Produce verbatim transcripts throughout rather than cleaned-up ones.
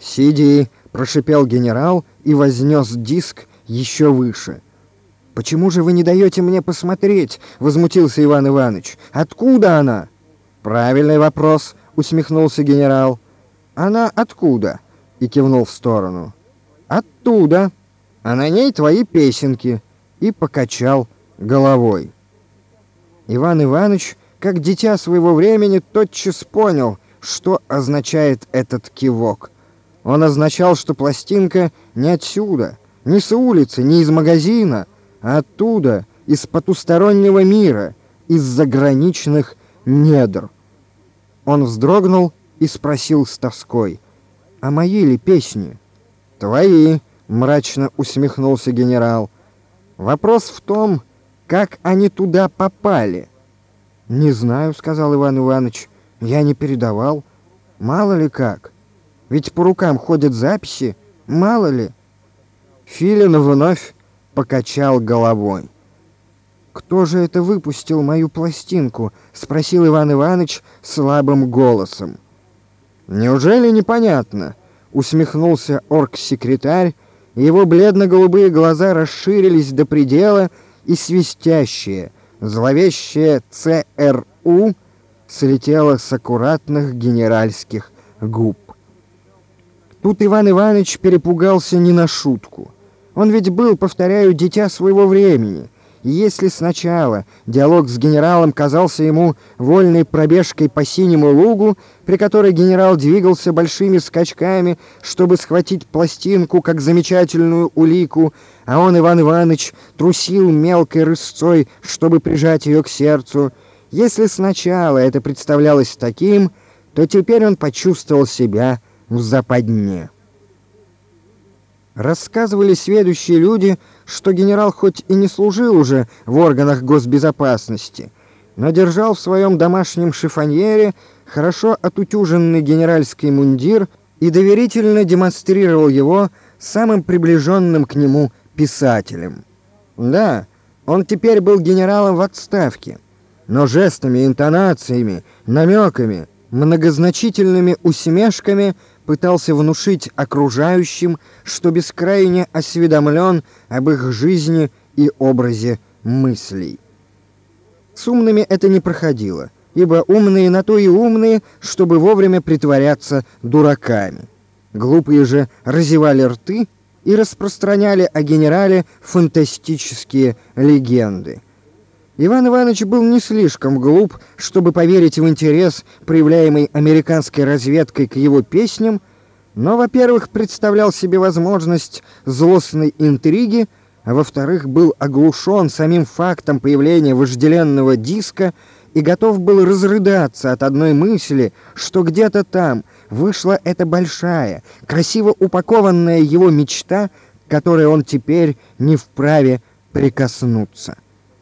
«Сиди», — прошипел генерал и вознес диск еще выше. «Почему же вы не даете мне посмотреть?» — возмутился Иван Иванович. «Откуда она?» «Правильный вопрос», — усмехнулся генерал. «Она откуда?» — и кивнул в сторону. «Оттуда. А на ней твои песенки». И покачал головой. Иван Иванович, как дитя своего времени, тотчас понял, что означает этот кивок. Он означал, что пластинка не отсюда, не с улицы, не из магазина, а оттуда, из потустороннего мира, из заграничных недр. Он вздрогнул и спросил с тоской: «А мои ли песни?» «Твои», — мрачно усмехнулся генерал. «Вопрос в том, как они туда попали». «Не знаю», — сказал Иван Иванович, — «я не передавал. Мало ли как. Ведь по рукам ходят записи, мало ли». Филин вновь покачал головой. «Кто же это выпустил мою пластинку?» — спросил Иван Иванович слабым голосом. «Неужели непонятно?» — усмехнулся оргсекретарь, и его бледно-голубые глаза расширились до предела, и свистящее, зловещее ЦРУ слетело с аккуратных генеральских губ. Тут Иван Иванович перепугался не на шутку. Он ведь был, повторяю, дитя своего времени. И если сначала диалог с генералом казался ему вольной пробежкой по синему лугу, при которой генерал двигался большими скачками, чтобы схватить пластинку как замечательную улику, а он, Иван Иванович, трусил мелкой рысцой, чтобы прижать ее к сердцу, если сначала это представлялось таким, то теперь он почувствовал себя в западне. Рассказывали сведущие люди, что генерал хоть и не служил уже в органах госбезопасности, но держал в своем домашнем шифоньере хорошо отутюженный генеральский мундир и доверительно демонстрировал его самым приближенным к нему писателям. Да, он теперь был генералом в отставке, но жестами, интонациями, намеками, многозначительными усмешками пытался внушить окружающим, что бескрайне осведомлен об их жизни и образе мыслей. С умными это не проходило, ибо умные на то и умные, чтобы вовремя притворяться дураками. Глупые же разевали рты и распространяли о генерале фантастические легенды. Иван Иванович был не слишком глуп, чтобы поверить в интерес, проявляемый американской разведкой к его песням, но, во-первых, представлял себе возможность злостной интриги, а во-вторых, был оглушен самим фактом появления вожделенного диска и готов был разрыдаться от одной мысли, что где-то там вышла эта большая, красиво упакованная его мечта, к которой он теперь не вправе прикоснуться.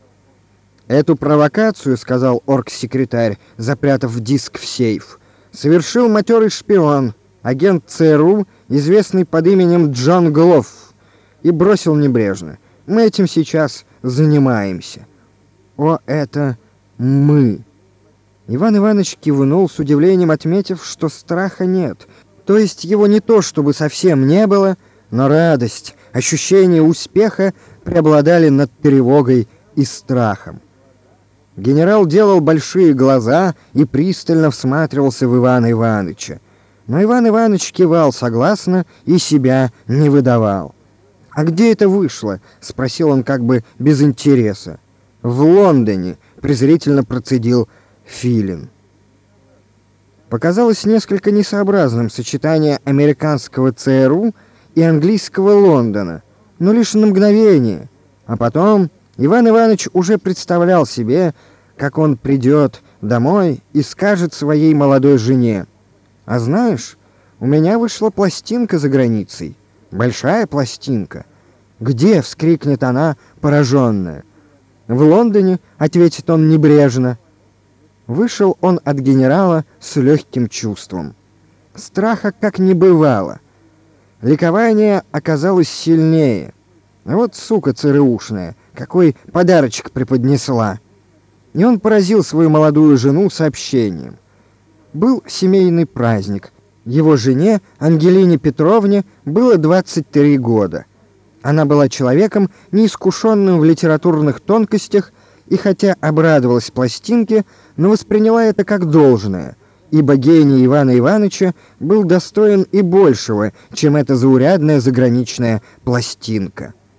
«Эту провокацию, — сказал оргсекретарь, запрятав диск в сейф, — совершил матерый шпион, агент ЦРУ, известный под именем Джон Глофф, и бросил небрежно: мы этим сейчас занимаемся». «О, это мы!» Иван Иванович кивнул с удивлением, отметив, что страха нет. То есть его не то чтобы совсем не было, но радость, ощущение успеха преобладали над тревогой и страхом. Генерал делал большие глаза и пристально всматривался в Ивана Ивановича. Но Иван Иванович кивал согласно и себя не выдавал. «А где это вышло?» — спросил он как бы без интереса. «В Лондоне», — презрительно процедил Филин. Показалось несколько несообразным сочетание американского ЦРУ и английского Лондона, но лишь на мгновение, а потом Иван Иванович уже представлял себе, как он придет домой и скажет своей молодой жене: «А знаешь, у меня вышла пластинка за границей, большая пластинка». «Где?» — вскрикнет она, пораженная. «В Лондоне», — ответит он небрежно. Вышел он от генерала с легким чувством. Страха как не бывало. Ликование оказалось сильнее. Вот сука ЦРУшная, какой подарочек преподнесла. И он поразил свою молодую жену сообщением. Был семейный праздник. Его жене, Ангелине Петровне, было двадцать три года. Она была человеком, неискушенным в литературных тонкостях, и хотя обрадовалась пластинке, но восприняла это как должное, ибо гений Ивана Ивановича был достоин и большего, чем эта заурядная заграничная пластинка.